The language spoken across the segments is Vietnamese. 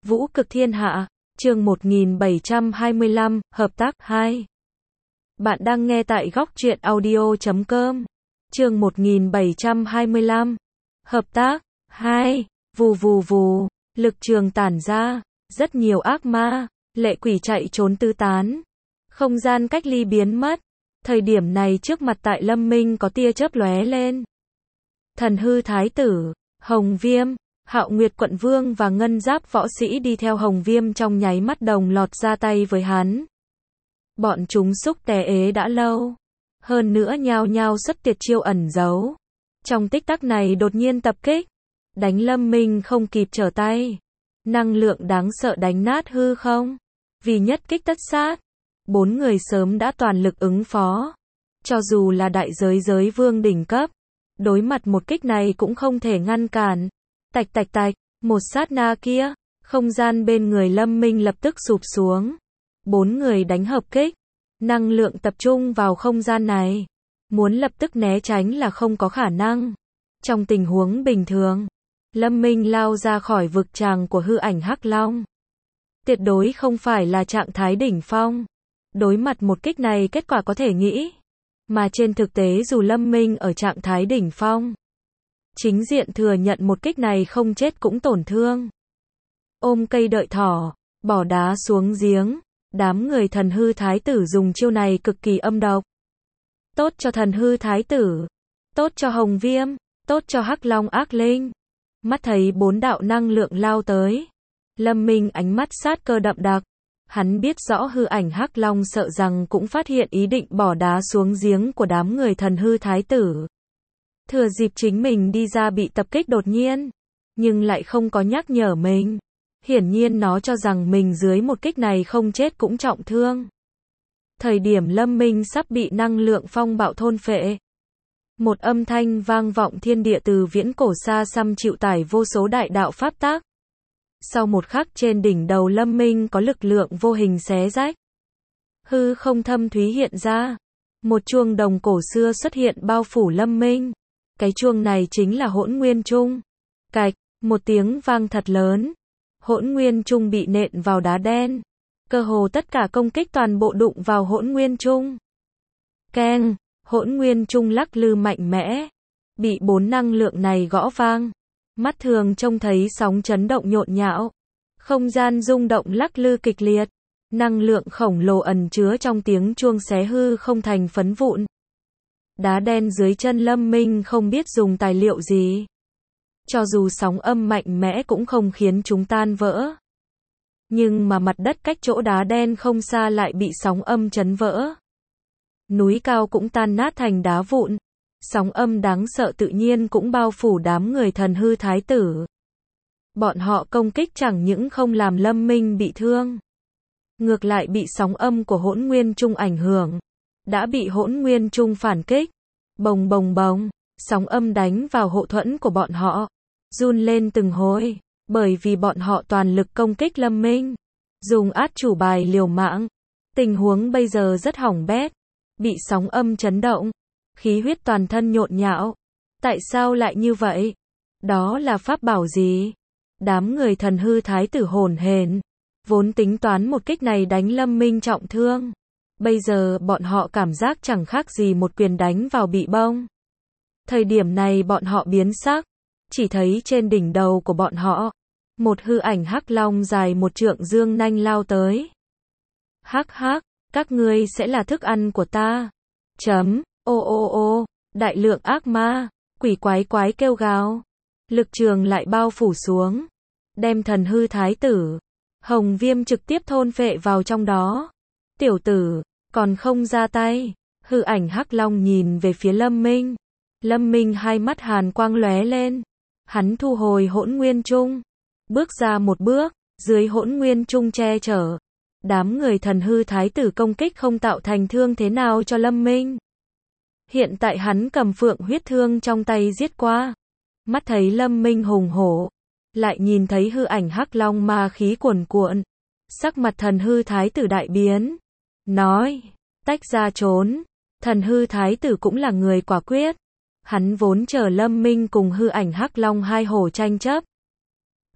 Vũ cực thiên hạ, chương 1725, hợp tác 2. Bạn đang nghe tại góc truyện audio.com. Chương 1725, hợp tác 2. Vù vù vù, lực trường tản ra, rất nhiều ác ma, lệ quỷ chạy trốn tứ tán. Không gian cách ly biến mất. Thời điểm này trước mặt tại Lâm Minh có tia chớp lóe lên. Thần hư thái tử, Hồng Viêm, Hạo Nguyệt quận vương và ngân giáp võ sĩ đi theo Hồng Viêm trong nháy mắt đồng loạt ra tay với hắn. Bọn chúng xúc té ế đã lâu. Hơn nữa nhao nhao xuất tuyệt chiêu ẩn giấu. Trong tích tắc này đột nhiên tập kích. Đánh Lâm Minh không kịp trở tay. Năng lượng đáng sợ đánh nát hư không. Vì nhất kích tất sát. 4 người sớm đã toàn lực ứng phó. Cho dù là đại giới vương đỉnh cấp. Đối mặt một kích này cũng không thể ngăn cản. Tạch tạch tạch, một sát na kia, không gian bên người Lâm Minh lập tức sụp xuống. 4 người đánh hợp kích, năng lượng tập trung vào không gian này. Muốn lập tức né tránh là không có khả năng. Trong tình huống bình thường, Lâm Minh lao ra khỏi vực tràng của hư ảnh Hắc Long. Tuyệt đối không phải là trạng thái đỉnh phong. Đối mặt một kích này kết quả có thể nghĩ. Mà trên thực tế dù Lâm Minh ở trạng thái đỉnh phong, chính diện thừa nhận một kích này không chết cũng tổn thương. Ôm cây đợi thỏ, bỏ đá xuống giếng, đám người thần hư thái tử dùng chiêu này cực kỳ âm độc. Tốt cho thần hư thái tử, tốt cho Hồng Viêm, tốt cho Hắc Long ác linh. Mắt thấy 4 đạo năng lượng lao tới. Lâm Minh ánh mắt sát cơ đậm đặc. Hắn biết rõ hư ảnh Hắc Long sợ rằng cũng phát hiện ý định bỏ đá xuống giếng của đám người thần hư thái tử. Thừa dịp chính mình đi ra bị tập kích đột nhiên, nhưng lại không có nhắc nhở mình. Hiển nhiên nó cho rằng mình dưới một kích này không chết cũng trọng thương. Thời điểm Lâm Minh sắp bị năng lượng phong bạo thôn phệ. Một âm thanh vang vọng thiên địa từ viễn cổ xa xăm chịu tải vô số đại đạo pháp tắc. Sau một khắc trên đỉnh đầu Lâm Minh có lực lượng vô hình xé rách. Hư không thâm thúy hiện ra. Một chuông đồng cổ xưa xuất hiện bao phủ Lâm Minh. Cái chuông này chính là Hỗn Nguyên Trung. Cạch, một tiếng vang thật lớn. Hỗn Nguyên Trung bị nện vào đá đen. Cơ hồ tất cả công kích toàn bộ đụng vào Hỗn Nguyên Trung. Keng, Hỗn Nguyên Trung lắc lư mạnh mẽ. Bị 4 năng lượng này gõ vang. Mắt thường trông thấy sóng chấn động nhộn nhạo. Không gian rung động lắc lư kịch liệt. Năng lượng khổng lồ ẩn chứa trong tiếng chuông xé hư không thành phấn vụn. Đá đen dưới chân Lâm Minh không biết dùng tài liệu gì. Cho dù sóng âm mạnh mẽ cũng không khiến chúng tan vỡ. Nhưng mà mặt đất cách chỗ đá đen không xa lại bị sóng âm chấn vỡ. Núi cao cũng tan nát thành đá vụn. Sóng âm đáng sợ tự nhiên cũng bao phủ đám người thần hư thái tử. Bọn họ công kích chẳng những không làm Lâm Minh bị thương. Ngược lại bị sóng âm của Hỗn Nguyên Trung ảnh hưởng. Đã bị Hỗn Nguyên Trung phản kích. Bồng bồng bồng, sóng âm đánh vào hộ thuẫn của bọn họ. Run lên từng hồi, bởi vì bọn họ toàn lực công kích Lâm Minh. Dùng át chủ bài liều mạng. Tình huống bây giờ rất hỏng bét. Bị sóng âm chấn động. Khí huyết toàn thân nhộn nhạo. Tại sao lại như vậy? Đó là pháp bảo gì? Đám người thần hư thái tử hồn hển. Vốn tính toán một kích này đánh Lâm Minh trọng thương. Bây giờ bọn họ cảm giác chẳng khác gì một quyền đánh vào bị bông. Thời điểm này bọn họ biến sắc. Chỉ thấy trên đỉnh đầu của bọn họ. Một hư ảnh Hắc Long dài 1 trượng dương nanh lao tới. Hắc hắc, các ngươi sẽ là thức ăn của ta. Chấm, ô ô ô, đại lượng ác ma, quỷ quái quái kêu gào. Lực trường lại bao phủ xuống. Đem thần hư thái tử, Hồng Viêm trực tiếp thôn phệ vào trong đó. Tiểu tử, còn không ra tay. Hư ảnh Hắc Long nhìn về phía Lâm Minh. Lâm Minh hai mắt hàn quang lóe lên. Hắn thu hồi Hỗn Nguyên Trung. Bước ra một bước, dưới Hỗn Nguyên Trung che chở. Đám người thần hư thái tử công kích không tạo thành thương thế nào cho Lâm Minh. Hiện tại hắn cầm phượng huyết thương trong tay giết qua. Mắt thấy Lâm Minh hùng hổ. Lại nhìn thấy hư ảnh Hắc Long ma khí cuồn cuộn. Sắc mặt thần hư thái tử đại biến. Nói, tách ra trốn. Thần hư thái tử cũng là người quả quyết. Hắn vốn chờ Lâm Minh cùng hư ảnh Hắc Long hai hổ tranh chấp.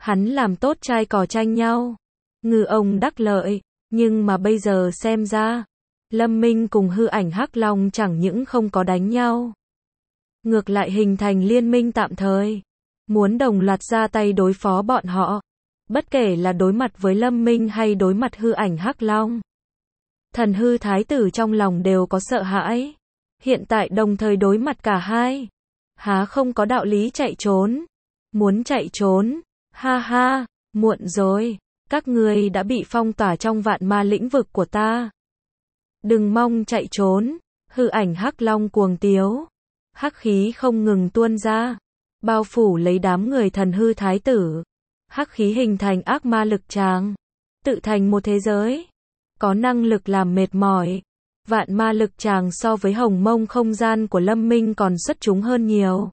Hắn làm tốt trai cò tranh nhau. Ngư ông đắc lợi. Nhưng mà bây giờ xem ra, Lâm Minh cùng hư ảnh Hắc Long chẳng những không có đánh nhau. Ngược lại hình thành liên minh tạm thời. Muốn đồng loạt ra tay đối phó bọn họ. Bất kể là đối mặt với Lâm Minh hay đối mặt hư ảnh Hắc Long. Thần hư thái tử trong lòng đều có sợ hãi. Hiện tại đồng thời đối mặt cả hai. Há không có đạo lý chạy trốn. Muốn chạy trốn. Ha ha, muộn rồi. Các ngươi đã bị phong tỏa trong vạn ma lĩnh vực của ta. Đừng mong chạy trốn. Hư ảnh Hắc Long cuồng tiếu. Hắc khí không ngừng tuôn ra. Bao phủ lấy đám người thần hư thái tử. Hắc khí hình thành ác ma lực tràng. Tự thành một thế giới. Có năng lực làm mệt mỏi. Vạn ma lực tràng so với hồng mông không gian của Lâm Minh còn xuất chúng hơn nhiều.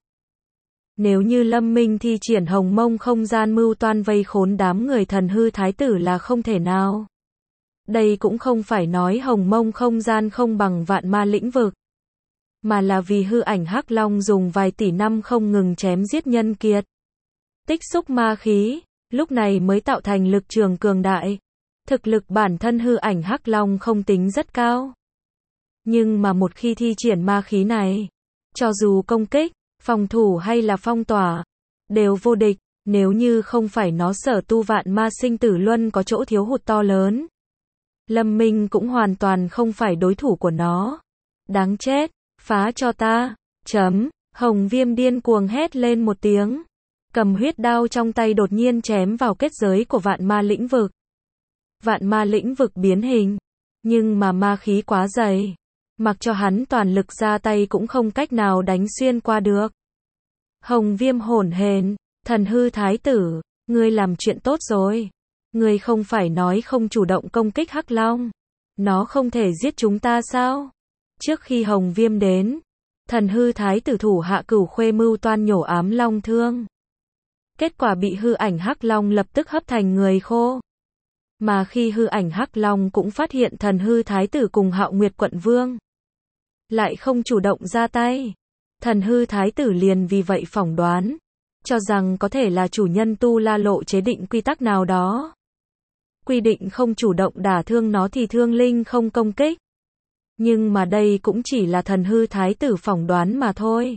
Nếu như Lâm Minh thi triển hồng mông không gian mưu toan vây khốn đám người thần hư thái tử là không thể nào. Đây cũng không phải nói hồng mông không gian không bằng vạn ma lĩnh vực. Mà là vì hư ảnh Hắc Long dùng vài tỷ năm không ngừng chém giết nhân kiệt. Tích xúc ma khí, lúc này mới tạo thành lực trường cường đại. Thực lực bản thân hư ảnh Hắc Long không tính rất cao. Nhưng mà một khi thi triển ma khí này, cho dù công kích, phòng thủ hay là phong tỏa, đều vô địch. Nếu như không phải nó sở tu vạn ma sinh tử luân có chỗ thiếu hụt to lớn, Lâm Minh cũng hoàn toàn không phải đối thủ của nó. Đáng chết, phá cho ta. Hồng Viêm điên cuồng hét lên một tiếng. Cầm huyết đao trong tay đột nhiên chém vào kết giới của vạn ma lĩnh vực. Vạn ma lĩnh vực biến hình. Nhưng mà ma khí quá dày. Mặc cho hắn toàn lực ra tay cũng không cách nào đánh xuyên qua được. Hồng Viêm hổn hển, thần hư thái tử, ngươi làm chuyện tốt rồi. Ngươi không phải nói không chủ động công kích Hắc Long. Nó không thể giết chúng ta sao? Trước khi Hồng Viêm đến, thần hư thái tử thủ hạ Cửu Khuê mưu toan nhổ ám long thương. Kết quả bị hư ảnh Hắc Long lập tức hấp thành người khô. Mà khi hư ảnh Hắc Long cũng phát hiện thần hư thái tử cùng Hạo Nguyệt quận vương lại không chủ động ra tay. Thần hư thái tử liền vì vậy phỏng đoán, cho rằng có thể là chủ nhân Tu La Lộ chế định quy tắc nào đó. Quy định không chủ động đả thương nó thì thương linh không công kích. Nhưng mà đây cũng chỉ là thần hư thái tử phỏng đoán mà thôi.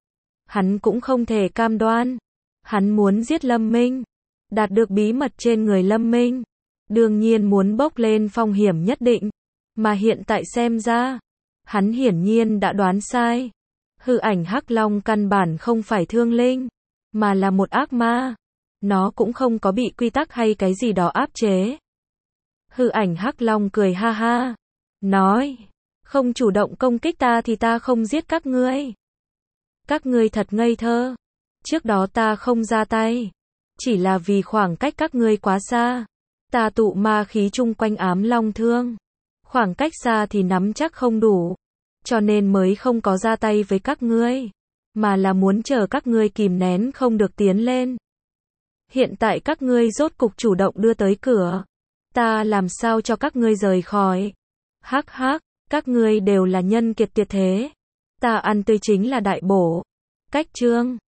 Hắn cũng không thể cam đoan. Hắn muốn giết Lâm Minh, đạt được bí mật trên người Lâm Minh. Đương nhiên muốn bốc lên phong hiểm nhất định. Mà hiện tại xem ra, hắn hiển nhiên đã đoán sai. Hư ảnh Hắc Long căn bản không phải thương linh, mà là một ác ma. Nó cũng không có bị quy tắc hay cái gì đó áp chế. Hư ảnh Hắc Long cười ha ha. Nói, không chủ động công kích ta thì ta không giết các ngươi. Các ngươi thật ngây thơ. Trước đó ta không ra tay. Chỉ là vì khoảng cách các ngươi quá xa. Ta tụ ma khí chung quanh ám long thương. Khoảng cách xa thì nắm chắc không đủ. Cho nên mới không có ra tay với các ngươi. Mà là muốn chờ các ngươi kìm nén không được tiến lên. Hiện tại các ngươi rốt cục chủ động đưa tới cửa. Ta làm sao cho các ngươi rời khỏi. Hắc hắc, các ngươi đều là nhân kiệt tuyệt thế. Ta ăn tươi chính là đại bổ. Cách chương